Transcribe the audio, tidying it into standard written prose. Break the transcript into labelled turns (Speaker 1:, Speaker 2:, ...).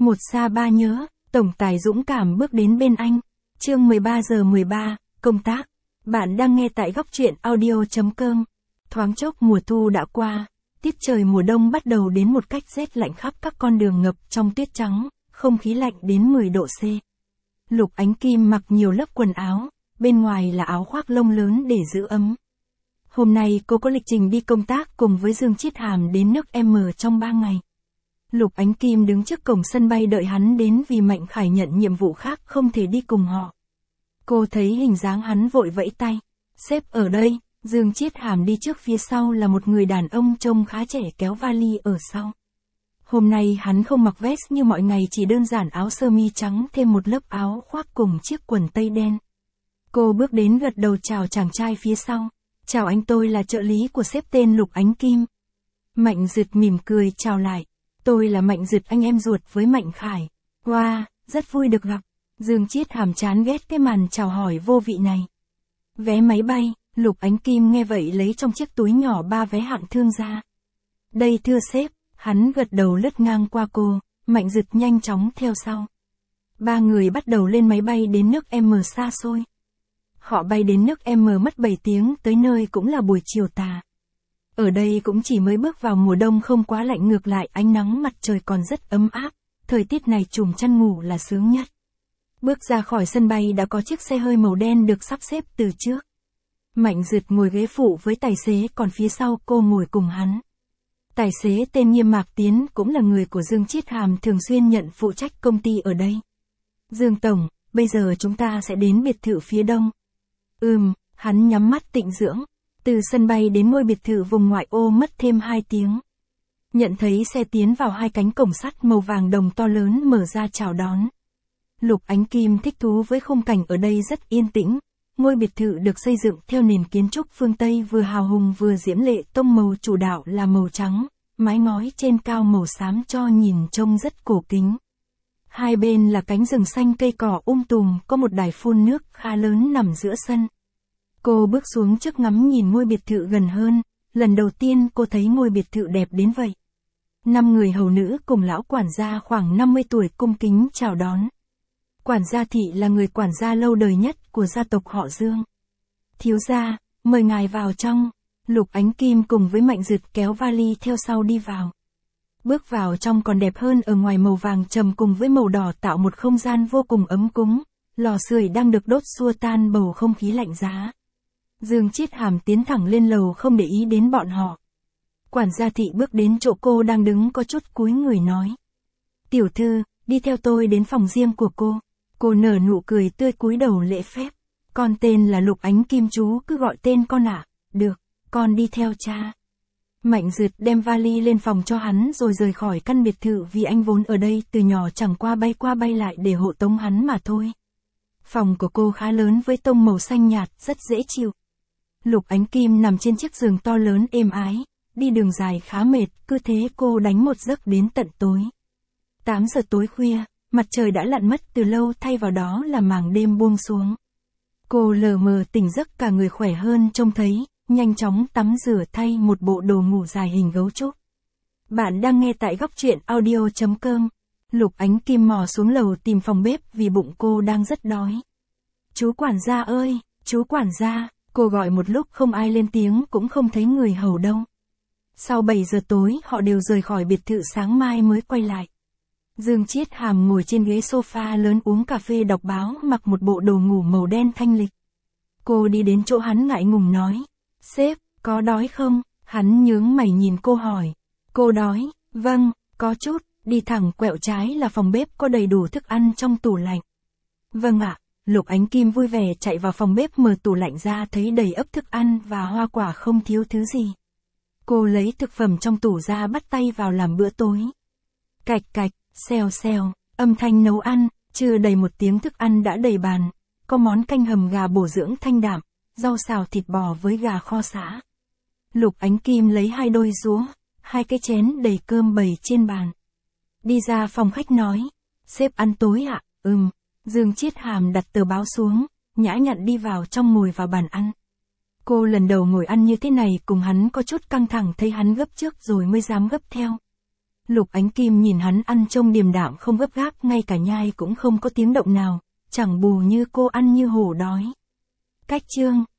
Speaker 1: Một xa ba nhớ, tổng tài dũng cảm bước đến bên anh. Chương 13 giờ 13, công tác. Bạn đang nghe tại góc truyện audio.com. Thoáng chốc mùa thu đã qua, tiết trời mùa đông bắt đầu đến một cách rét lạnh khắp các con đường ngập trong tuyết trắng, không khí lạnh đến 10 độ C. Lục Ánh Kim mặc nhiều lớp quần áo, bên ngoài là áo khoác lông lớn để giữ ấm. Hôm nay cô có lịch trình đi công tác cùng với Dương Chiết Hàm đến nước M trong 3 ngày. Lục Ánh Kim đứng trước cổng sân bay đợi hắn đến vì Mạnh Khải nhận nhiệm vụ khác không thể đi cùng họ. Cô thấy hình dáng hắn vội vẫy tay. Sếp ở đây. Dương Chiết Hàm đi trước, phía sau là một người đàn ông trông khá trẻ kéo vali ở sau. Hôm nay hắn không mặc vest như mọi ngày, chỉ đơn giản áo sơ mi trắng thêm một lớp áo khoác cùng chiếc quần tây đen. Cô bước đến gật đầu chào chàng trai phía sau. Chào anh, tôi là trợ lý của sếp tên Lục Ánh Kim. Mạnh Dực mỉm cười chào lại. Tôi là Mạnh Dực, anh em ruột với Mạnh Khải. Wow, rất vui được gặp. Dương Chiết Hàm chán ghét cái màn chào hỏi vô vị này. Vé máy bay. Lục Ánh Kim nghe vậy lấy trong chiếc túi nhỏ 3 vé hạng thương ra. Đây thưa sếp, hắn gật đầu lướt ngang qua cô, Mạnh Dực nhanh chóng theo sau. 3 người bắt đầu lên máy bay đến nước M xa xôi. Họ bay đến nước M mất 7 tiếng, tới nơi cũng là buổi chiều tà. Ở đây cũng chỉ mới bước vào mùa đông, không quá lạnh, ngược lại ánh nắng mặt trời còn rất ấm áp, thời tiết này trùm chăn ngủ là sướng nhất. Bước ra khỏi sân bay đã có chiếc xe hơi màu đen được sắp xếp từ trước. Mạnh Dực ngồi ghế phụ với tài xế, còn phía sau cô ngồi cùng hắn. Tài xế tên Nghiêm Mạc Tiến cũng là người của Dương Chiết Hàm, thường xuyên nhận phụ trách công ty ở đây. Dương Tổng, bây giờ chúng ta sẽ đến biệt thự phía đông. Hắn nhắm mắt tịnh dưỡng. Từ sân bay đến ngôi biệt thự vùng ngoại ô mất thêm 2 tiếng. Nhận thấy xe tiến vào, 2 cánh cổng sắt màu vàng đồng to lớn mở ra chào đón. Lục Ánh Kim thích thú với khung cảnh ở đây rất yên tĩnh. Ngôi biệt thự được xây dựng theo nền kiến trúc phương Tây, vừa hào hùng vừa diễm lệ, tông màu chủ đạo là màu trắng, mái ngói trên cao màu xám cho nhìn trông rất cổ kính. Hai bên là cánh rừng xanh cây cỏ tùm, có một đài phun nước khá lớn nằm giữa sân. Cô bước xuống trước ngắm nhìn ngôi biệt thự gần hơn, lần đầu tiên cô thấy ngôi biệt thự đẹp đến vậy. 5 người hầu nữ cùng lão quản gia khoảng 50 tuổi cung kính chào đón. Quản gia Thị là người quản gia lâu đời nhất của gia tộc họ Dương. Thiếu gia, mời ngài vào trong. Lục Ánh Kim cùng với Mạnh Dực kéo vali theo sau đi vào. Bước vào trong còn đẹp hơn, ở ngoài màu vàng trầm cùng với màu đỏ tạo một không gian vô cùng ấm cúng. Lò sưởi đang được đốt xua tan bầu không khí lạnh giá. Dương Chiết Hàm tiến thẳng lên lầu không để ý đến bọn họ. Quản gia Thị bước đến chỗ cô đang đứng, có chút cúi người nói. Tiểu thư, đi theo tôi đến phòng riêng của cô. Cô nở nụ cười tươi cúi đầu lễ phép. Con tên là Lục Ánh Kim, chú cứ gọi tên con ạ. Được, con đi theo cha. Mạnh Dực đem vali lên phòng cho hắn rồi rời khỏi căn biệt thự, vì anh vốn ở đây từ nhỏ, chẳng qua bay lại để hộ tống hắn mà thôi. Phòng của cô khá lớn với tông màu xanh nhạt, rất dễ chịu. Lục Ánh Kim nằm trên chiếc giường to lớn êm ái, đi đường dài khá mệt, cứ thế cô đánh một giấc đến tận tối. 8 giờ tối khuya. Mặt trời đã lặn mất từ lâu, thay vào đó là màn đêm buông xuống. Cô lờ mờ tỉnh giấc, cả người khỏe hơn trông thấy, nhanh chóng tắm rửa thay một bộ đồ ngủ dài hình gấu trúc. Bạn đang nghe tại góc truyện audio.com. Lục Ánh Kim mò xuống lầu tìm phòng bếp vì bụng cô đang rất đói. Chú quản gia ơi, chú quản gia, cô gọi một lúc không ai lên tiếng, cũng không thấy người hầu đâu. Sau 7 giờ tối họ đều rời khỏi biệt thự, sáng mai mới quay lại. Dương Chiết Hàm ngồi trên ghế sofa lớn uống cà phê đọc báo, mặc một bộ đồ ngủ màu đen thanh lịch. Cô đi đến chỗ hắn ngại ngùng nói. Sếp, có đói không? Hắn nhướng mày nhìn cô hỏi. Cô đói, vâng, có chút, đi thẳng quẹo trái là phòng bếp, có đầy đủ thức ăn trong tủ lạnh. Vâng ạ. Lục Ánh Kim vui vẻ chạy vào phòng bếp, mở tủ lạnh ra thấy đầy ắp thức ăn và hoa quả, không thiếu thứ gì. Cô lấy thực phẩm trong tủ ra, bắt tay vào làm bữa tối. Cạch cạch. Xèo xèo, âm thanh nấu ăn, chưa đầy 1 tiếng thức ăn đã đầy bàn. Có món canh hầm gà bổ dưỡng thanh đạm, rau xào thịt bò với gà kho sả. Lục Ánh Kim lấy 2 đôi dũa, 2 cái chén đầy cơm bày trên bàn. Đi ra phòng khách nói, sếp ăn tối ạ? Dương Chiết Hàm đặt tờ báo xuống, nhã nhặn đi vào trong ngồi vào bàn ăn. Cô lần đầu ngồi ăn như thế này cùng hắn có chút căng thẳng, thấy hắn gấp trước rồi mới dám gấp theo. Lục Ánh Kim nhìn hắn ăn trông điềm đạm không gấp gáp, ngay cả nhai cũng không có tiếng động nào, chẳng bù như cô ăn như hổ đói. Cách chương